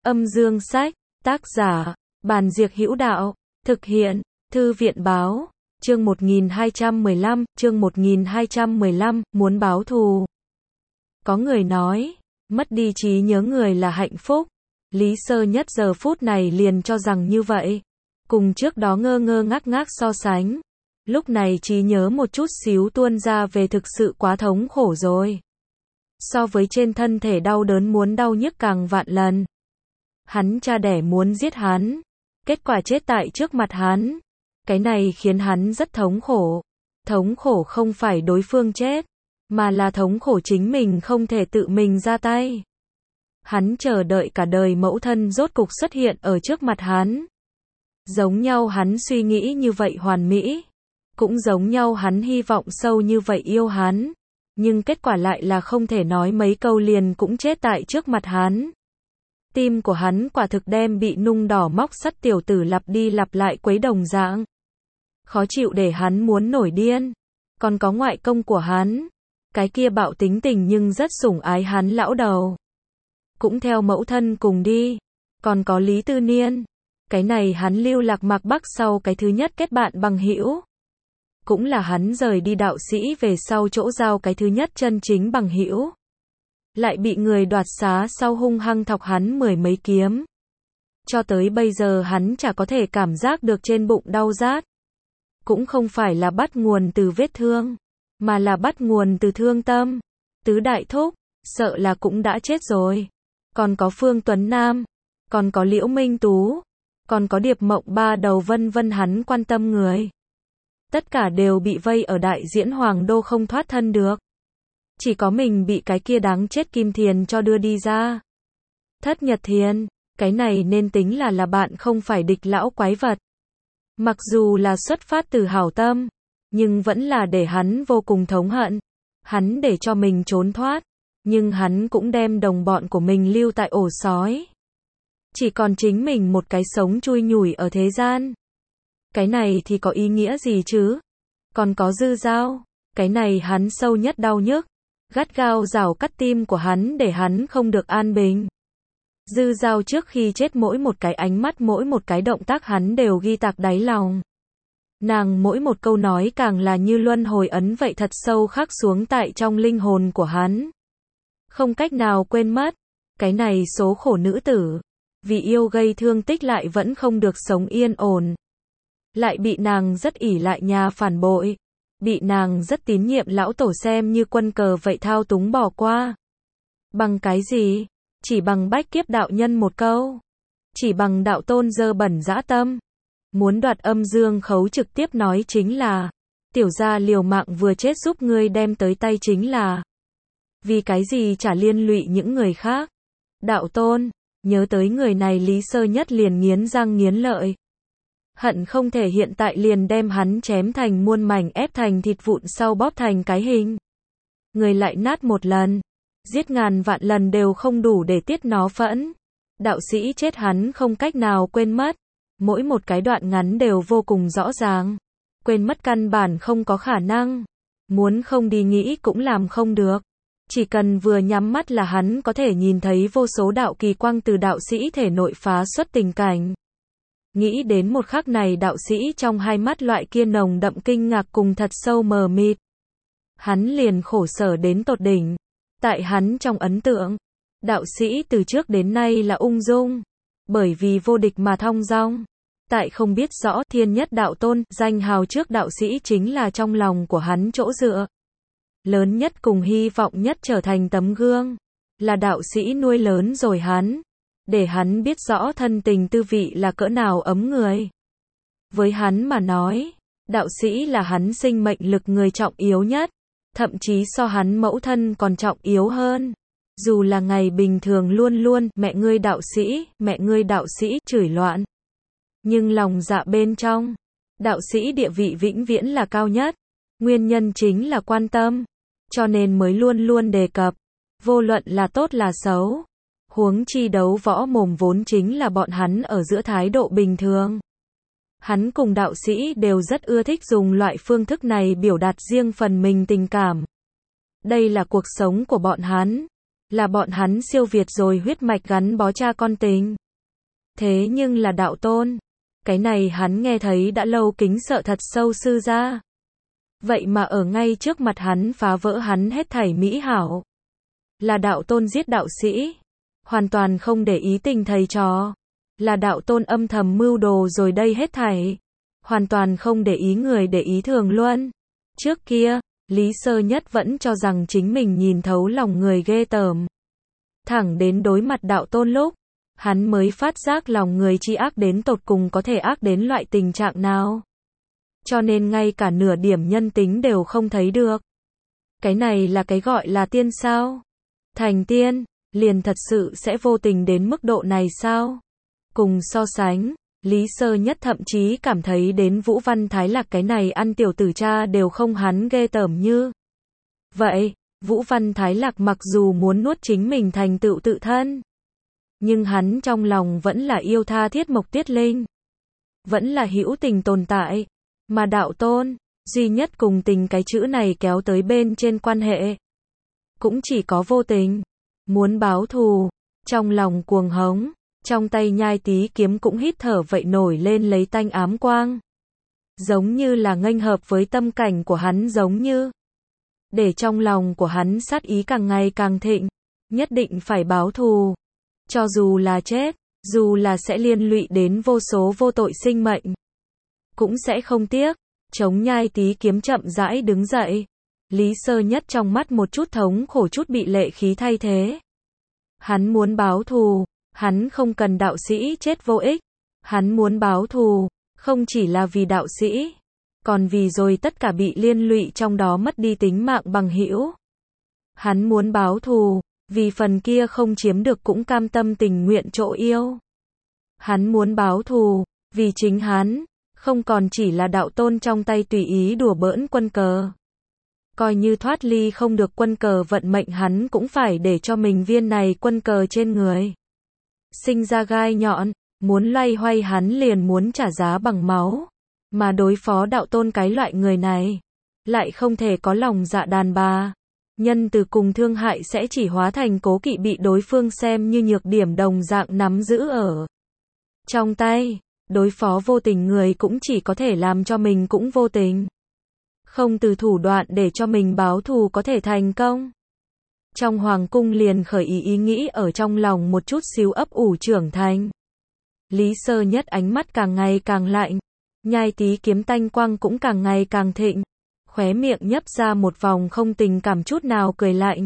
Âm dương sách, tác giả, Bàn Diệc Hữu Đạo, thực hiện, Thư viện báo, chương 1215, muốn báo thù. Có người nói, mất đi trí nhớ người là hạnh phúc. Lý Sơ Nhất giờ phút này liền cho rằng như vậy. Cùng trước đó ngơ ngơ ngác so sánh. Lúc này trí nhớ một chút xíu tuôn ra về thực sự quá thống khổ rồi. So với trên thân thể đau đớn muốn đau nhức càng vạn lần. Hắn cha đẻ muốn giết hắn. Kết quả chết tại trước mặt hắn. Cái này khiến hắn rất thống khổ. Thống khổ không phải đối phương chết, mà là thống khổ chính mình không thể tự mình ra tay. Hắn chờ đợi cả đời mẫu thân rốt cục xuất hiện ở trước mặt hắn. Giống nhau hắn suy nghĩ như vậy hoàn mỹ. Cũng giống nhau hắn hy vọng sâu như vậy yêu hắn. Nhưng kết quả lại là không thể nói mấy câu liền cũng chết tại trước mặt hắn. Tim của hắn quả thực đem bị nung đỏ móc sắt tiểu tử lặp đi lặp lại quấy đồng dạng. Khó chịu để hắn muốn nổi điên. Còn có ngoại công của hắn. Cái kia bạo tính tình nhưng rất sủng ái hắn lão đầu. Cũng theo mẫu thân cùng đi. Còn có Lý Tư Niên. Cái này hắn lưu lạc mạc Bắc sau cái thứ nhất kết bạn bằng hữu. Cũng là hắn rời đi đạo sĩ về sau chỗ giao cái thứ nhất chân chính bằng hữu. Lại bị người đoạt xá sau hung hăng thọc hắn mười mấy kiếm. Cho tới bây giờ hắn chả có thể cảm giác được trên bụng đau rát. Cũng không phải là bắt nguồn từ vết thương, mà là bắt nguồn từ thương tâm. Tứ đại thúc, sợ là cũng đã chết rồi. Còn có Phương Tuấn Nam, còn có Liễu Minh Tú, còn có Điệp Mộng Ba Đầu vân vân hắn quan tâm người. Tất cả đều bị vây ở đại diễn Hoàng Đô không thoát thân được. Chỉ có mình bị cái kia đáng chết Kim Thiền cho đưa đi ra. Thất Nhật Thiền, cái này nên tính là bạn không phải địch lão quái vật. Mặc dù là xuất phát từ hảo tâm, nhưng vẫn là để hắn vô cùng thống hận. Hắn để cho mình trốn thoát, nhưng hắn cũng đem đồng bọn của mình lưu tại ổ sói. Chỉ còn chính mình một cái sống chui nhủi ở thế gian. Cái này thì có ý nghĩa gì chứ? Còn có Dư Dao, cái này hắn sâu nhất đau nhức. Gắt gao rào cắt tim của hắn để hắn không được an bình. Dư Dao trước khi chết mỗi một cái ánh mắt mỗi một cái động tác hắn đều ghi tạc đáy lòng. Nàng mỗi một câu nói càng là như luân hồi ấn vậy thật sâu khắc xuống tại trong linh hồn của hắn. Không cách nào quên mất. Cái này số khổ nữ tử. Vì yêu gây thương tích lại vẫn không được sống yên ổn. Lại bị nàng rất ỷ lại nhà phản bội. Bị nàng rất tín nhiệm lão tổ xem như quân cờ vậy thao túng bỏ qua. Bằng cái gì? Chỉ bằng bách kiếp đạo nhân một câu. Chỉ bằng đạo tôn dơ bẩn dã tâm. Muốn đoạt âm dương khấu trực tiếp nói chính là. Tiểu gia liều mạng vừa chết giúp ngươi đem tới tay chính là. Vì cái gì chả liên lụy những người khác. Đạo tôn, nhớ tới người này Lý Sơ Nhất liền nghiến răng nghiến lợi. Hận không thể hiện tại liền đem hắn chém thành muôn mảnh ép thành thịt vụn sau bóp thành cái hình. Người lại nát một lần. Giết ngàn vạn lần đều không đủ để tiết nó phẫn. Đạo sĩ chết hắn không cách nào quên mất. Mỗi một cái đoạn ngắn đều vô cùng rõ ràng. Quên mất căn bản không có khả năng. Muốn không đi nghĩ cũng làm không được. Chỉ cần vừa nhắm mắt là hắn có thể nhìn thấy vô số đạo kỳ quang từ đạo sĩ thể nội phá xuất tình cảnh. Nghĩ đến một khắc này đạo sĩ trong hai mắt loại kia nồng đậm kinh ngạc cùng thật sâu mờ mịt. Hắn liền khổ sở đến tột đỉnh. Tại hắn trong ấn tượng, đạo sĩ từ trước đến nay là ung dung. Bởi vì vô địch mà thong dong. Tại không biết rõ thiên nhất đạo tôn, danh hào trước đạo sĩ chính là trong lòng của hắn chỗ dựa. Lớn nhất cùng hy vọng nhất trở thành tấm gương. Là đạo sĩ nuôi lớn rồi hắn. Để hắn biết rõ thân tình tư vị là cỡ nào ấm người. Với hắn mà nói, đạo sĩ là hắn sinh mệnh lực người trọng yếu nhất. Thậm chí so hắn mẫu thân còn trọng yếu hơn. Dù là ngày bình thường luôn luôn mẹ ngươi đạo sĩ chửi loạn. Nhưng lòng dạ bên trong, đạo sĩ địa vị vĩnh viễn là cao nhất. Nguyên nhân chính là quan tâm. Cho nên mới luôn luôn đề cập. Vô luận là tốt là xấu. Huống chi đấu võ mồm vốn chính là bọn hắn ở giữa thái độ bình thường. Hắn cùng đạo sĩ đều rất ưa thích dùng loại phương thức này biểu đạt riêng phần mình tình cảm. Đây là cuộc sống của bọn hắn. là bọn hắn siêu việt rồi huyết mạch gắn bó cha con tình. Thế nhưng là đạo tôn, cái này hắn nghe thấy đã lâu, kính sợ thật sâu sư gia. Vậy mà ở ngay trước mặt hắn phá vỡ hắn hết thảy mỹ hảo. Là đạo tôn giết đạo sĩ, hoàn toàn không để ý tình thầy trò. Là đạo tôn âm thầm mưu đồ rồi đây hết thảy, hoàn toàn không để ý người để ý thường luôn. Trước kia, Lý Sơ Nhất vẫn cho rằng chính mình nhìn thấu lòng người ghê tởm. Thẳng đến đối mặt đạo tôn lúc, hắn mới phát giác lòng người chi ác đến tột cùng có thể ác đến loại tình trạng nào. Cho nên ngay cả nửa điểm nhân tính đều không thấy được. Cái này là cái gọi là tiên sao? Thành tiên, liền thật sự sẽ vô tình đến mức độ này sao? Cùng so sánh, Lý Sơ Nhất thậm chí cảm thấy đến Vũ Văn Thái Lạc cái này ăn tiểu tử cha đều không hắn ghê tởm như. Vậy, Vũ Văn Thái Lạc mặc dù muốn nuốt chính mình thành tựu tự thân, nhưng hắn trong lòng vẫn là yêu tha thiết Mộc Tiết Linh. Vẫn là hữu tình tồn tại. Mà đạo tôn, duy nhất cùng tình cái chữ này kéo tới bên trên quan hệ. Cũng chỉ có vô tình. Muốn báo thù, trong lòng cuồng hống, trong tay nhai tí kiếm cũng hít thở vậy nổi lên lấy tanh ám quang. Giống như là nghênh hợp với tâm cảnh của hắn, giống như để trong lòng của hắn sát ý càng ngày càng thịnh, nhất định phải báo thù. Cho dù là chết, dù là sẽ liên lụy đến vô số vô tội sinh mệnh, cũng sẽ không tiếc. Chống nhai tí kiếm chậm rãi đứng dậy. Lý Sơ Nhất trong mắt một chút thống khổ, chút bị lệ khí thay thế. Hắn muốn báo thù, hắn không cần đạo sĩ chết vô ích. Hắn muốn báo thù, không chỉ là vì đạo sĩ, còn vì rồi tất cả bị liên lụy trong đó mất đi tính mạng bằng hữu. Hắn muốn báo thù, vì phần kia không chiếm được cũng cam tâm tình nguyện chỗ yêu. Hắn muốn báo thù, vì chính hắn, không còn chỉ là đạo tôn trong tay tùy ý đùa bỡn quân cờ. Coi như thoát ly không được quân cờ vận mệnh, hắn cũng phải để cho mình viên này quân cờ trên người sinh ra gai nhọn, muốn loay hoay hắn liền muốn trả giá bằng máu. Mà đối phó đạo tôn cái loại người này, lại không thể có lòng dạ đàn bà. Nhân từ cùng thương hại sẽ chỉ hóa thành cố kỵ, bị đối phương xem như nhược điểm đồng dạng nắm giữ ở trong tay. Đối phó vô tình người cũng chỉ có thể làm cho mình cũng vô tình. Không từ thủ đoạn để cho mình báo thù có thể thành công. Trong hoàng cung liền khởi ý nghĩ ở trong lòng một chút xíu ấp ủ trưởng thành. Lý Sơ Nhất ánh mắt càng ngày càng lạnh, nhai tí kiếm tanh quang cũng càng ngày càng thịnh, khóe miệng nhấp ra một vòng không tình cảm chút nào cười lạnh.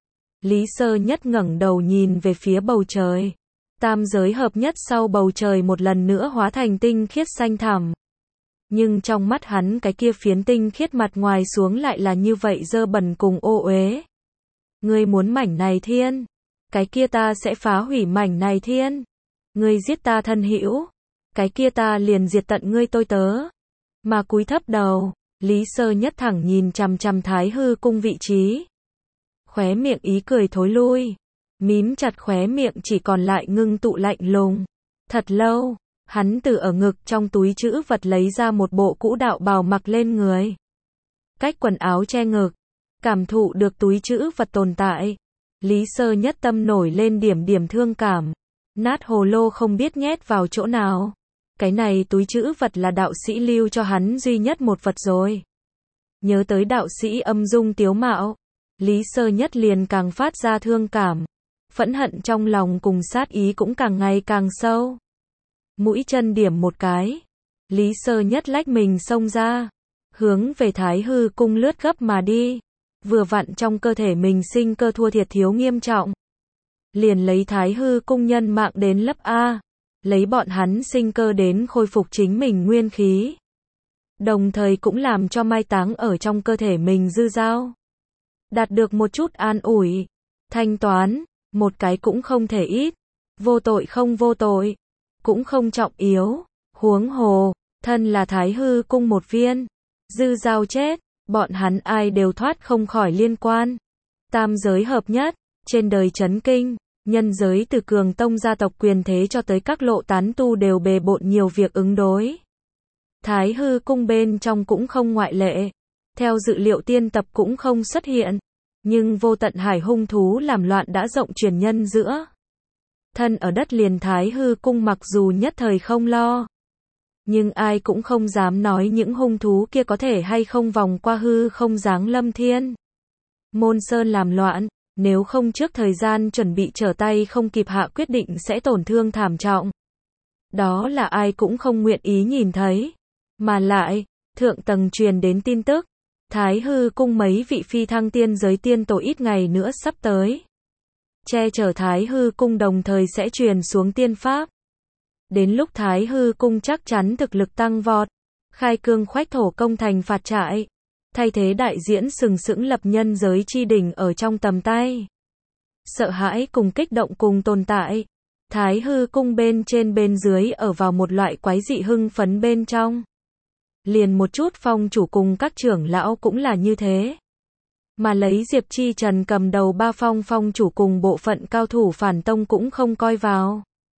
Lý Sơ Nhất ngẩng đầu nhìn về phía bầu trời. Tam giới hợp nhất sau bầu trời một lần nữa hóa thành tinh khiết xanh thẳm. Nhưng trong mắt hắn cái kia phiến tinh khiết mặt ngoài xuống lại là như vậy dơ bẩn cùng ô uế. Ngươi muốn mảnh này thiên, cái kia ta sẽ phá hủy mảnh này thiên. Ngươi giết ta thân hữu, cái kia ta liền diệt tận ngươi tôi tớ. Mà cúi thấp đầu, Lý Sơ Nhất thẳng nhìn chằm chằm Thái Hư cung vị trí. Khóe miệng ý cười thối lui, mím chặt khóe miệng chỉ còn lại ngưng tụ lạnh lùng. Thật lâu, hắn từ ở ngực trong túi trữ vật lấy ra một bộ cũ đạo bào mặc lên người. Cách quần áo che ngực, cảm thụ được túi trữ vật tồn tại. Lý Sơ Nhất tâm nổi lên điểm điểm thương cảm. Nát hồ lô không biết nhét vào chỗ nào. Cái này túi trữ vật là đạo sĩ lưu cho hắn duy nhất một vật rồi. Nhớ tới đạo sĩ âm dung tiếu mạo, Lý Sơ Nhất liền càng phát ra thương cảm. Phẫn hận trong lòng cùng sát ý cũng càng ngày càng sâu. Mũi chân điểm một cái, Lý Sơ Nhất lách mình xông ra, hướng về Thái Hư cung lướt gấp mà đi. Vừa vặn trong cơ thể mình sinh cơ thua thiệt thiếu nghiêm trọng, liền lấy Thái Hư cung nhân mạng đến lấp A, lấy bọn hắn sinh cơ đến khôi phục chính mình nguyên khí. Đồng thời cũng làm cho mai táng ở trong cơ thể mình dư dao đạt được một chút an ủi, thanh toán, một cái cũng không thể ít. Vô tội không vô tội, cũng không trọng yếu. Huống hồ, thân là Thái Hư cung một viên, dư dao chết, bọn hắn ai đều thoát không khỏi liên quan. Tam giới hợp nhất, trên đời chấn kinh, nhân giới từ cường tông gia tộc quyền thế cho tới các lộ tán tu đều bề bộn nhiều việc ứng đối. Thái Hư cung bên trong cũng không ngoại lệ. Theo dự liệu tiên tập cũng không xuất hiện. Nhưng vô tận hải hung thú làm loạn đã rộng truyền nhân giữa. Thân ở đất liền Thái Hư cung mặc dù nhất thời không lo. Nhưng ai cũng không dám nói những hung thú kia có thể hay không vòng qua hư không giáng lâm thiên. Môn Sơn làm loạn, nếu không trước thời gian chuẩn bị trở tay không kịp hạ quyết định sẽ tổn thương thảm trọng. Đó là ai cũng không nguyện ý nhìn thấy. Mà lại, thượng tầng truyền đến tin tức, Thái Hư cung mấy vị phi thăng tiên giới tiên tổ ít ngày nữa sắp tới. Che chở Thái Hư cung đồng thời sẽ truyền xuống tiên pháp. Đến lúc Thái Hư cung chắc chắn thực lực tăng vọt, khai cương khoách thổ công thành phạt trại, thay thế đại diễn sừng sững lập nhân giới chi đỉnh ở trong tầm tay. Sợ hãi cùng kích động cùng tồn tại, Thái Hư cung bên trên bên dưới ở vào một loại quái dị hưng phấn bên trong. Liền một chút phong chủ cùng các trưởng lão cũng là như thế. Mà lấy Diệp Chi Trần cầm đầu ba phong chủ cùng bộ phận cao thủ phản tông cũng không coi vào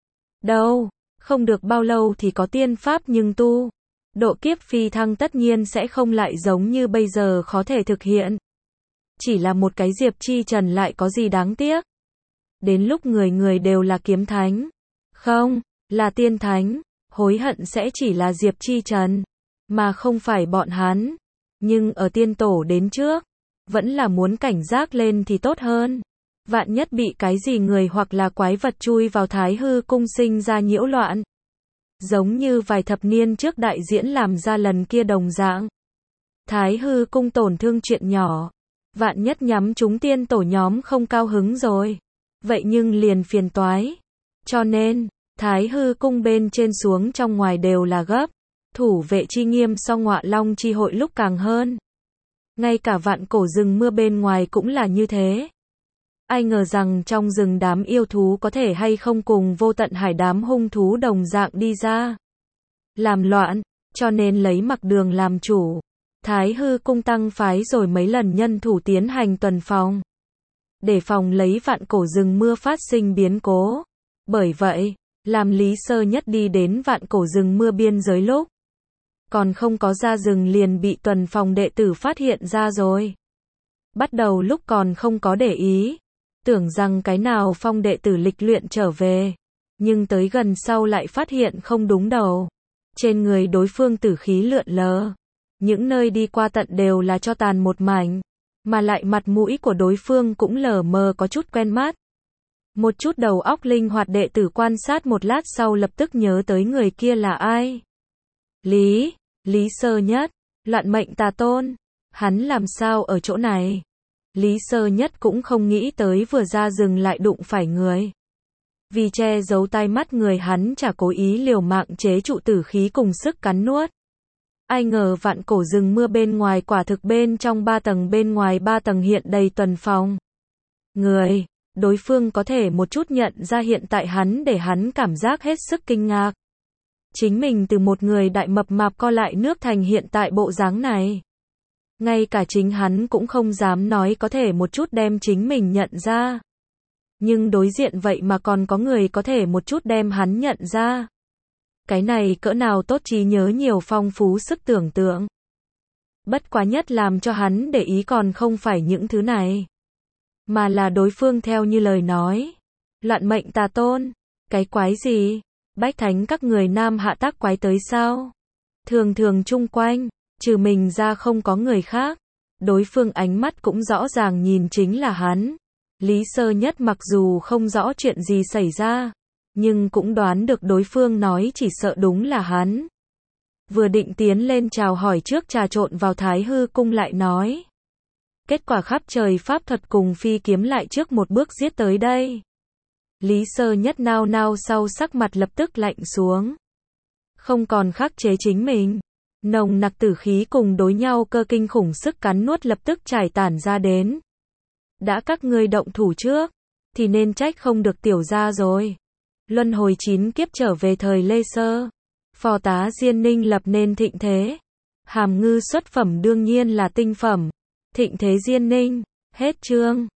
đâu, không được bao lâu thì có tiên pháp nhưng tu. Độ kiếp phi thăng tất nhiên sẽ không lại giống như bây giờ khó thể thực hiện. Chỉ là một cái Diệp Chi Trần lại có gì đáng tiếc. Đến lúc người người đều là kiếm thánh. Không, là tiên thánh. Hối hận sẽ chỉ là Diệp Chi Trần. Mà không phải bọn hắn. Nhưng ở tiên tổ đến trước. Vẫn là muốn cảnh giác lên thì tốt hơn. Vạn nhất bị cái gì người hoặc là quái vật chui vào Thái Hư cung sinh ra nhiễu loạn. Giống như vài thập niên trước đại diễn làm ra lần kia đồng dạng. Thái Hư cung tổn thương chuyện nhỏ. Vạn nhất nhắm chúng tiên tổ nhóm không cao hứng rồi. Vậy nhưng liền phiền toái. Cho nên, Thái Hư cung bên trên xuống trong ngoài đều là gấp. Thủ vệ chi nghiêm so Ngọa Long chi hội lúc càng hơn. Ngay cả vạn cổ rừng mưa bên ngoài cũng là như thế. Ai ngờ rằng trong rừng đám yêu thú có thể hay không cùng vô tận hải đám hung thú đồng dạng đi ra. Làm loạn, cho nên lấy Mặc Đường làm chủ. Thái Hư cung tăng phái rồi mấy lần nhân thủ tiến hành tuần phòng. Để phòng lấy vạn cổ rừng mưa phát sinh biến cố. Bởi vậy, làm Lý Sơ Nhất đi đến vạn cổ rừng mưa biên giới lúc. Còn không có ra rừng liền bị tuần phòng đệ tử phát hiện ra rồi. Bắt đầu lúc còn không có để ý. Tưởng rằng cái nào phong đệ tử lịch luyện trở về. Nhưng tới gần sau lại phát hiện không đúng đầu. Trên người đối phương tử khí lượn lờ. Những nơi đi qua tận đều là cho tàn một mảnh. Mà lại mặt mũi của đối phương cũng lờ mờ có chút quen mắt. Một chút đầu óc linh hoạt đệ tử quan sát một lát sau lập tức nhớ tới người kia là ai. Lý Sơ Nhất, Loạn Mệnh Tà Tôn. Hắn làm sao ở chỗ này? Lý Sơ Nhất cũng không nghĩ tới vừa ra rừng lại đụng phải người. Vì che giấu tai mắt người hắn chả cố ý liều mạng chế trụ tử khí cùng sức cắn nuốt. Ai ngờ vạn cổ rừng mưa bên ngoài quả thực bên trong 3 tầng bên ngoài 3 tầng hiện đầy tuần phòng. Người, đối phương có thể một chút nhận ra hiện tại hắn để hắn cảm giác hết sức kinh ngạc. Chính mình từ một người đại mập mạp co lại nước thành hiện tại bộ dáng này. Ngay cả chính hắn cũng không dám nói có thể một chút đem chính mình nhận ra. Nhưng đối diện vậy mà còn có người có thể một chút đem hắn nhận ra. Cái này cỡ nào tốt trí nhớ nhiều phong phú sức tưởng tượng. Bất quá nhất làm cho hắn để ý còn không phải những thứ này. Mà là đối phương theo như lời nói. Loạn Mệnh Tà Tôn. Cái quái gì? Bách thánh các người nam hạ tác quái tới sao? Thường thường chung quanh, trừ mình ra không có người khác. Đối phương ánh mắt cũng rõ ràng nhìn chính là hắn. Lý Sơ Nhất mặc dù không rõ chuyện gì xảy ra, nhưng cũng đoán được đối phương nói chỉ sợ đúng là hắn. Vừa định tiến lên chào hỏi trước trà trộn vào Thái Hư cung lại nói. Kết quả khắp trời pháp thuật cùng phi kiếm lại trước một bước giết tới đây. Lý Sơ Nhất nao nao sau sắc mặt lập tức lạnh xuống. Không còn khắc chế chính mình. Nồng nặc tử khí cùng đối nhau cơ kinh khủng sức cắn nuốt lập tức trải tản ra đến. Đã các ngươi động thủ trước, thì nên trách không được tiểu gia rồi. Luân hồi 9 kiếp trở về thời Lê Sơ. Phò tá Diên Ninh lập nên thịnh thế. Hàm ngư xuất phẩm đương nhiên là tinh phẩm. Thịnh thế Diên Ninh. Hết chương.